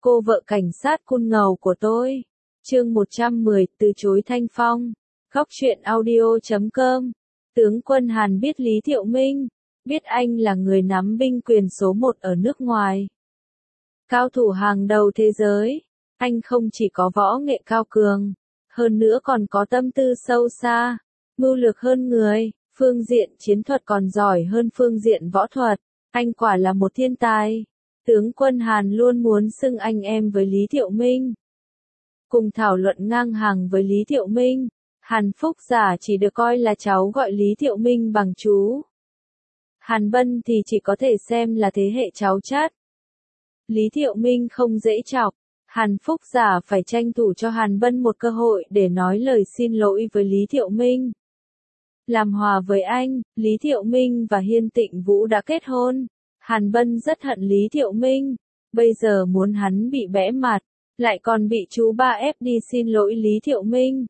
Cô vợ cảnh sát cun ngầu của tôi. Chương 110, từ chối Thanh Phong. Góc truyện audio.com. Tướng quân Hàn biết Lý Thiệu Minh, biết anh là người nắm binh quyền số 1 ở nước ngoài. Cao thủ hàng đầu thế giới, anh không chỉ có võ nghệ cao cường, hơn nữa còn có tâm tư sâu xa, mưu lược hơn người, phương diện chiến thuật còn giỏi hơn phương diện võ thuật, anh quả là một thiên tài. Tướng quân Hàn luôn muốn xưng anh em với Lý Thiệu Minh. Cùng thảo luận ngang hàng với Lý Thiệu Minh, Hàn Phúc Giả chỉ được coi là cháu gọi Lý Thiệu Minh bằng chú. Hàn Bân thì chỉ có thể xem là thế hệ cháu chắt. Lý Thiệu Minh không dễ chọc, Hàn Phúc Giả phải tranh thủ cho Hàn Bân một cơ hội để nói lời xin lỗi với Lý Thiệu Minh. Làm hòa với anh, Lý Thiệu Minh và Hiên Tịnh Vũ đã kết hôn. Hàn Bân rất hận Lý Thiệu Minh, bây giờ muốn hắn bị bẽ mặt, lại còn bị chú ba ép đi xin lỗi Lý Thiệu Minh.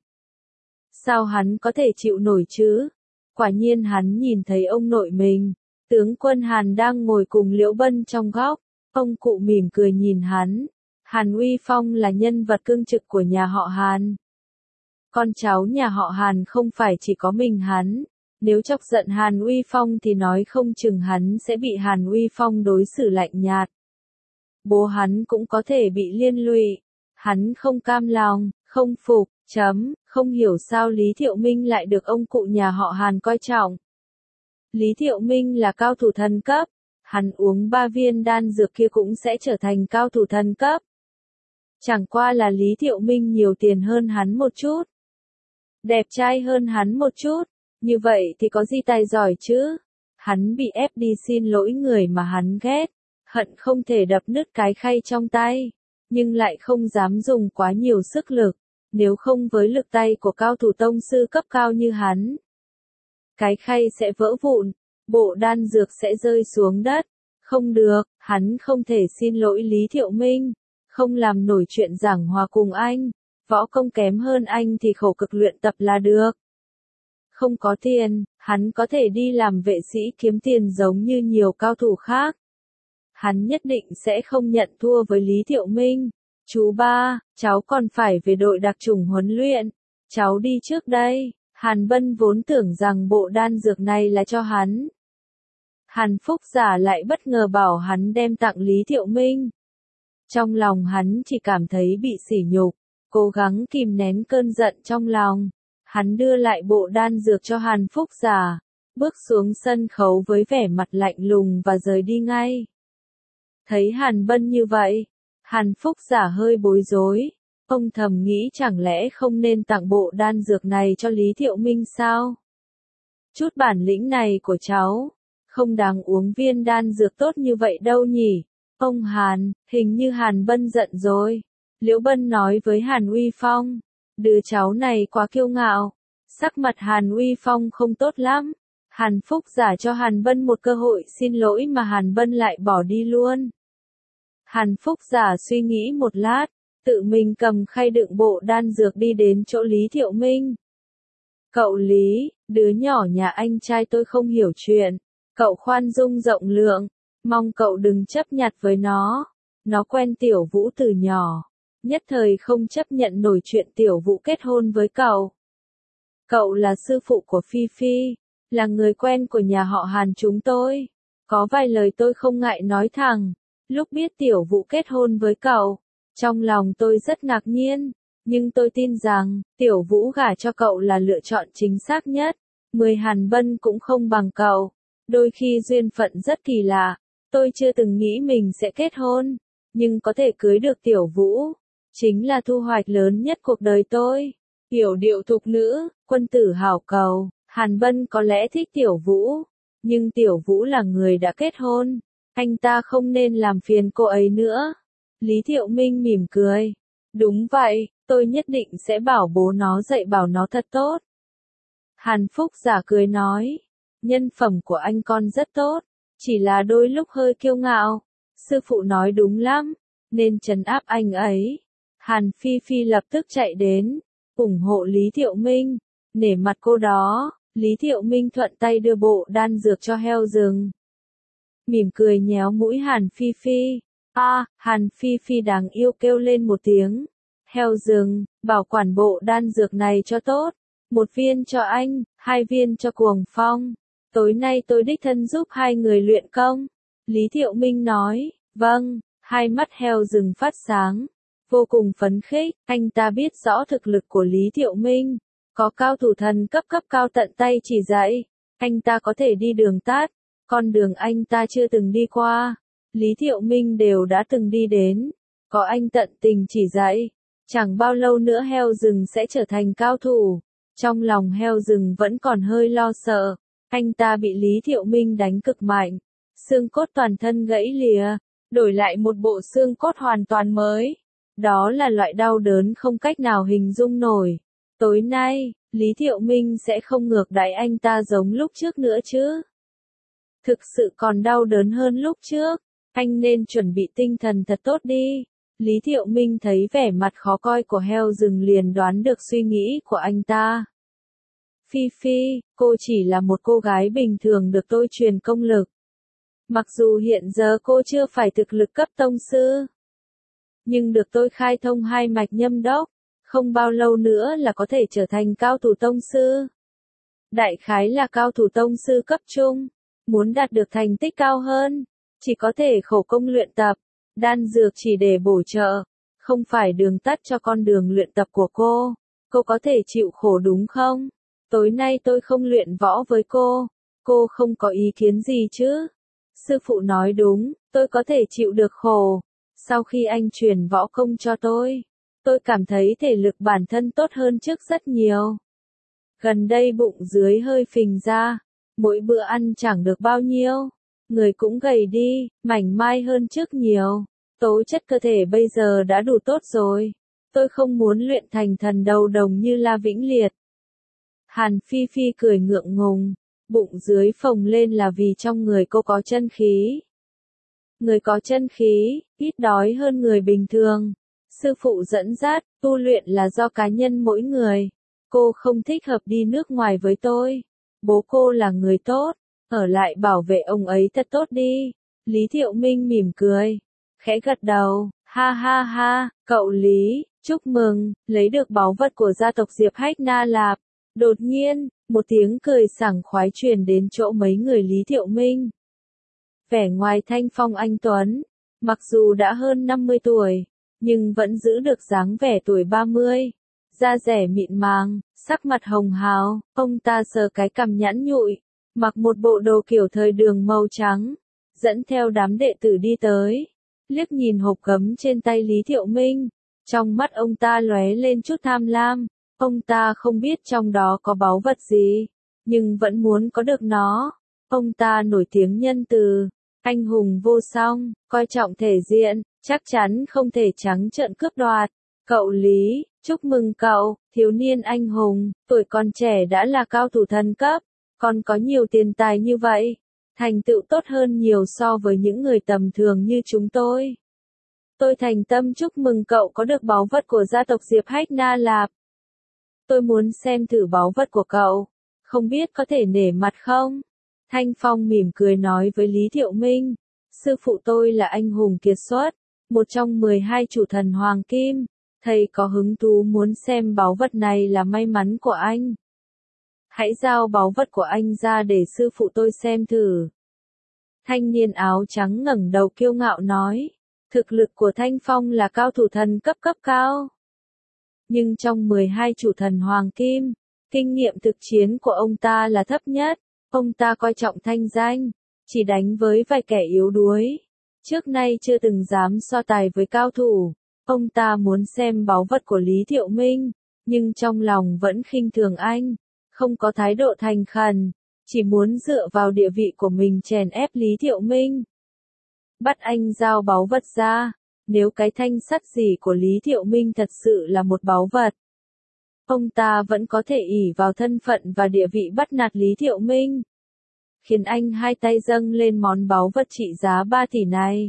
Sao hắn có thể chịu nổi chứ? Quả nhiên hắn nhìn thấy ông nội mình, tướng quân Hàn đang ngồi cùng Liễu Bân trong góc, ông cụ mỉm cười nhìn hắn. Hàn Uy Phong là nhân vật cương trực của nhà họ Hàn. Con cháu nhà họ Hàn không phải chỉ có mình hắn. Nếu chọc giận Hàn Uy Phong thì nói không chừng hắn sẽ bị Hàn Uy Phong đối xử lạnh nhạt. Bố hắn cũng có thể bị liên lụy. Hắn không cam lòng, không phục, không hiểu sao Lý Thiệu Minh lại được ông cụ nhà họ Hàn coi trọng. Lý Thiệu Minh là cao thủ thần cấp. Hắn uống 3 viên đan dược kia cũng sẽ trở thành cao thủ thần cấp. Chẳng qua là Lý Thiệu Minh nhiều tiền hơn hắn một chút. Đẹp trai hơn hắn một chút. Như vậy thì có gì tài giỏi chứ? Hắn bị ép đi xin lỗi người mà hắn ghét, hận không thể đập nứt cái khay trong tay, nhưng lại không dám dùng quá nhiều sức lực, nếu không với lực tay của cao thủ tông sư cấp cao như hắn. Cái khay sẽ vỡ vụn, bộ đan dược sẽ rơi xuống đất, không được, hắn không thể xin lỗi Lý Thiệu Minh, không làm nổi chuyện giảng hòa cùng anh, võ công kém hơn anh thì khổ cực luyện tập là được. Không có tiền, hắn có thể đi làm vệ sĩ kiếm tiền giống như nhiều cao thủ khác. Hắn nhất định sẽ không nhận thua với Lý Thiệu Minh. Chú ba, cháu còn phải về đội đặc chủng huấn luyện. Cháu đi trước đây. Hàn Bân vốn tưởng rằng bộ đan dược này là cho hắn. Hàn Phúc Giả lại bất ngờ bảo hắn đem tặng Lý Thiệu Minh. Trong lòng hắn chỉ cảm thấy bị sỉ nhục, cố gắng kìm nén cơn giận trong lòng. Hắn đưa lại bộ đan dược cho Hàn Phúc Giả, bước xuống sân khấu với vẻ mặt lạnh lùng và rời đi ngay. Thấy Hàn Bân như vậy, Hàn Phúc Giả hơi bối rối, ông thầm nghĩ chẳng lẽ không nên tặng bộ đan dược này cho Lý Thiệu Minh sao? Chút bản lĩnh này của cháu, không đáng uống viên đan dược tốt như vậy đâu nhỉ? Ông Hàn, hình như Hàn Bân giận rồi. Liễu Bân nói với Hàn Uy Phong. Đứa cháu này quá kiêu ngạo, sắc mặt Hàn Uy Phong không tốt lắm. Hàn Phúc Giả cho Hàn Bân một cơ hội xin lỗi mà Hàn Bân lại bỏ đi luôn. Hàn Phúc Giả suy nghĩ một lát, tự mình cầm khay đựng bộ đan dược đi đến chỗ Lý Thiệu Minh. Cậu Lý, đứa nhỏ nhà anh trai tôi không hiểu chuyện, cậu khoan dung rộng lượng, mong cậu đừng chấp nhặt với nó quen Tiểu Vũ từ nhỏ. Nhất thời không chấp nhận nổi chuyện Tiểu Vũ kết hôn với cậu. Cậu là sư phụ của Phi Phi, là người quen của nhà họ Hàn chúng tôi. Có vài lời tôi không ngại nói thẳng. Lúc biết Tiểu Vũ kết hôn với cậu, trong lòng tôi rất ngạc nhiên, nhưng tôi tin rằng Tiểu Vũ gả cho cậu là lựa chọn chính xác nhất. 10 Hàn Bân cũng không bằng cậu. Đôi khi duyên phận rất kỳ lạ. Tôi chưa từng nghĩ mình sẽ kết hôn, nhưng có thể cưới được Tiểu Vũ chính là thu hoạch lớn nhất cuộc đời tôi. Hiểu điệu thục nữ, quân tử hảo cầu, Hàn Bân có lẽ thích Tiểu Vũ, nhưng Tiểu Vũ là người đã kết hôn, anh ta không nên làm phiền cô ấy nữa. Lý Thiệu Minh mỉm cười. Đúng vậy, tôi nhất định sẽ bảo bố nó dạy bảo nó thật tốt. Hàn Phúc Giả cười nói, nhân phẩm của anh con rất tốt, chỉ là đôi lúc hơi kiêu ngạo. Sư phụ nói đúng lắm, nên trấn áp anh ấy. Hàn Phi Phi lập tức chạy đến, ủng hộ Lý Thiệu Minh. Nể mặt cô đó, Lý Thiệu Minh thuận tay đưa bộ đan dược cho heo rừng. Mỉm cười nhéo mũi Hàn Phi Phi. Hàn Phi Phi đáng yêu kêu lên một tiếng. Heo rừng, bảo quản bộ đan dược này cho tốt. 1 viên cho anh, 2 viên cho Cuồng Phong. Tối nay tôi đích thân giúp 2 người luyện công. Lý Thiệu Minh nói, vâng, hai mắt heo rừng phát sáng. Vô cùng phấn khích, anh ta biết rõ thực lực của Lý Thiệu Minh. Có cao thủ thần cấp cao tận tay chỉ dạy. Anh ta có thể đi đường tắt. Con đường anh ta chưa từng đi qua. Lý Thiệu Minh đều đã từng đi đến. Có anh tận tình chỉ dạy. Chẳng bao lâu nữa heo rừng sẽ trở thành cao thủ. Trong lòng heo rừng vẫn còn hơi lo sợ. Anh ta bị Lý Thiệu Minh đánh cực mạnh. Xương cốt toàn thân gãy lìa. Đổi lại một bộ xương cốt hoàn toàn mới. Đó là loại đau đớn không cách nào hình dung nổi. Tối nay, Lý Thiệu Minh sẽ không ngược đãi anh ta giống lúc trước nữa chứ. Thực sự còn đau đớn hơn lúc trước. Anh nên chuẩn bị tinh thần thật tốt đi. Lý Thiệu Minh thấy vẻ mặt khó coi của heo rừng liền đoán được suy nghĩ của anh ta. Phi Phi, cô chỉ là một cô gái bình thường được tôi truyền công lực. Mặc dù hiện giờ cô chưa phải thực lực cấp tông sư, nhưng được tôi khai thông 2 mạch nhâm đốc, không bao lâu nữa là có thể trở thành cao thủ tông sư. Đại khái là cao thủ tông sư cấp trung, muốn đạt được thành tích cao hơn, chỉ có thể khổ công luyện tập, đan dược chỉ để bổ trợ, không phải đường tắt cho con đường luyện tập của cô. Cô có thể chịu khổ đúng không? Tối nay tôi không luyện võ với cô không có ý kiến gì chứ? Sư phụ nói đúng, tôi có thể chịu được khổ. Sau khi anh truyền võ công cho tôi cảm thấy thể lực bản thân tốt hơn trước rất nhiều. Gần đây bụng dưới hơi phình ra, mỗi bữa ăn chẳng được bao nhiêu, người cũng gầy đi, mảnh mai hơn trước nhiều. Tố chất cơ thể bây giờ đã đủ tốt rồi. Tôi không muốn luyện thành thần đầu đồng như La Vĩnh Liệt. Hàn Phi Phi cười ngượng ngùng, bụng dưới phồng lên là vì trong người cô có chân khí. Người có chân khí, ít đói hơn người bình thường. Sư phụ dẫn dắt, tu luyện là do cá nhân mỗi người. Cô không thích hợp đi nước ngoài với tôi. Bố cô là người tốt, ở lại bảo vệ ông ấy thật tốt đi. Lý Thiệu Minh mỉm cười, khẽ gật đầu, ha ha ha, cậu Lý, chúc mừng, lấy được báu vật của gia tộc Diệp Hách Na Lạp. Đột nhiên, một tiếng cười sảng khoái truyền đến chỗ mấy người Lý Thiệu Minh. Vẻ ngoài thanh phong anh tuấn, mặc dù đã hơn 50 tuổi, nhưng vẫn giữ được dáng vẻ tuổi 30. Da dẻ mịn màng, sắc mặt hồng hào, ông ta sờ cái cằm nhẵn nhụi, mặc một bộ đồ kiểu thời đường màu trắng, dẫn theo đám đệ tử đi tới, liếc nhìn hộp gấm trên tay Lý Thiệu Minh, trong mắt ông ta lóe lên chút tham lam, ông ta không biết trong đó có báu vật gì, nhưng vẫn muốn có được nó. Ông ta nổi tiếng nhân từ, anh hùng vô song, coi trọng thể diện, chắc chắn không thể trắng trợn cướp đoạt. Cậu Lý, chúc mừng cậu, thiếu niên anh hùng, tuổi còn trẻ đã là cao thủ thần cấp, còn có nhiều tiền tài như vậy, thành tựu tốt hơn nhiều so với những người tầm thường như chúng tôi. Tôi thành tâm chúc mừng cậu có được báu vật của gia tộc Diệp Hách Na Lạp. Tôi muốn xem thử báu vật của cậu, không biết có thể nể mặt không? Thanh Phong mỉm cười nói với Lý Thiệu Minh, sư phụ tôi là anh hùng kiệt xuất, một trong 12 chủ thần Hoàng Kim, thầy có hứng thú muốn xem báu vật này là may mắn của anh. Hãy giao báu vật của anh ra để sư phụ tôi xem thử. Thanh niên áo trắng ngẩng đầu kiêu ngạo nói, thực lực của Thanh Phong là cao thủ thần cấp cao. Nhưng trong 12 chủ thần Hoàng Kim, kinh nghiệm thực chiến của ông ta là thấp nhất. Ông ta coi trọng thanh danh, chỉ đánh với vài kẻ yếu đuối. Trước nay chưa từng dám so tài với cao thủ. Ông ta muốn xem báu vật của Lý Thiệu Minh, nhưng trong lòng vẫn khinh thường anh, không có thái độ thành khẩn, chỉ muốn dựa vào địa vị của mình chèn ép Lý Thiệu Minh. Bắt anh giao báu vật ra, nếu cái thanh sắt gì của Lý Thiệu Minh thật sự là một báu vật. Ông ta vẫn có thể ỷ vào thân phận và địa vị bắt nạt Lý Thiệu Minh, khiến anh hai tay dâng lên món báu vật trị giá 3 tỷ này.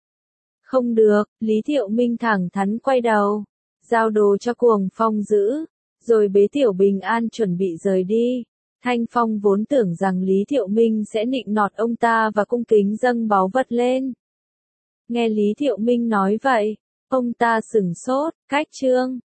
Không được, Lý Thiệu Minh thẳng thắn quay đầu, giao đồ cho Cuồng Phong giữ, rồi bế Tiểu Bình An chuẩn bị rời đi. Thanh Phong vốn tưởng rằng Lý Thiệu Minh sẽ nịnh nọt ông ta và cung kính dâng báu vật lên. Nghe Lý Thiệu Minh nói vậy, ông ta sửng sốt, cách Trương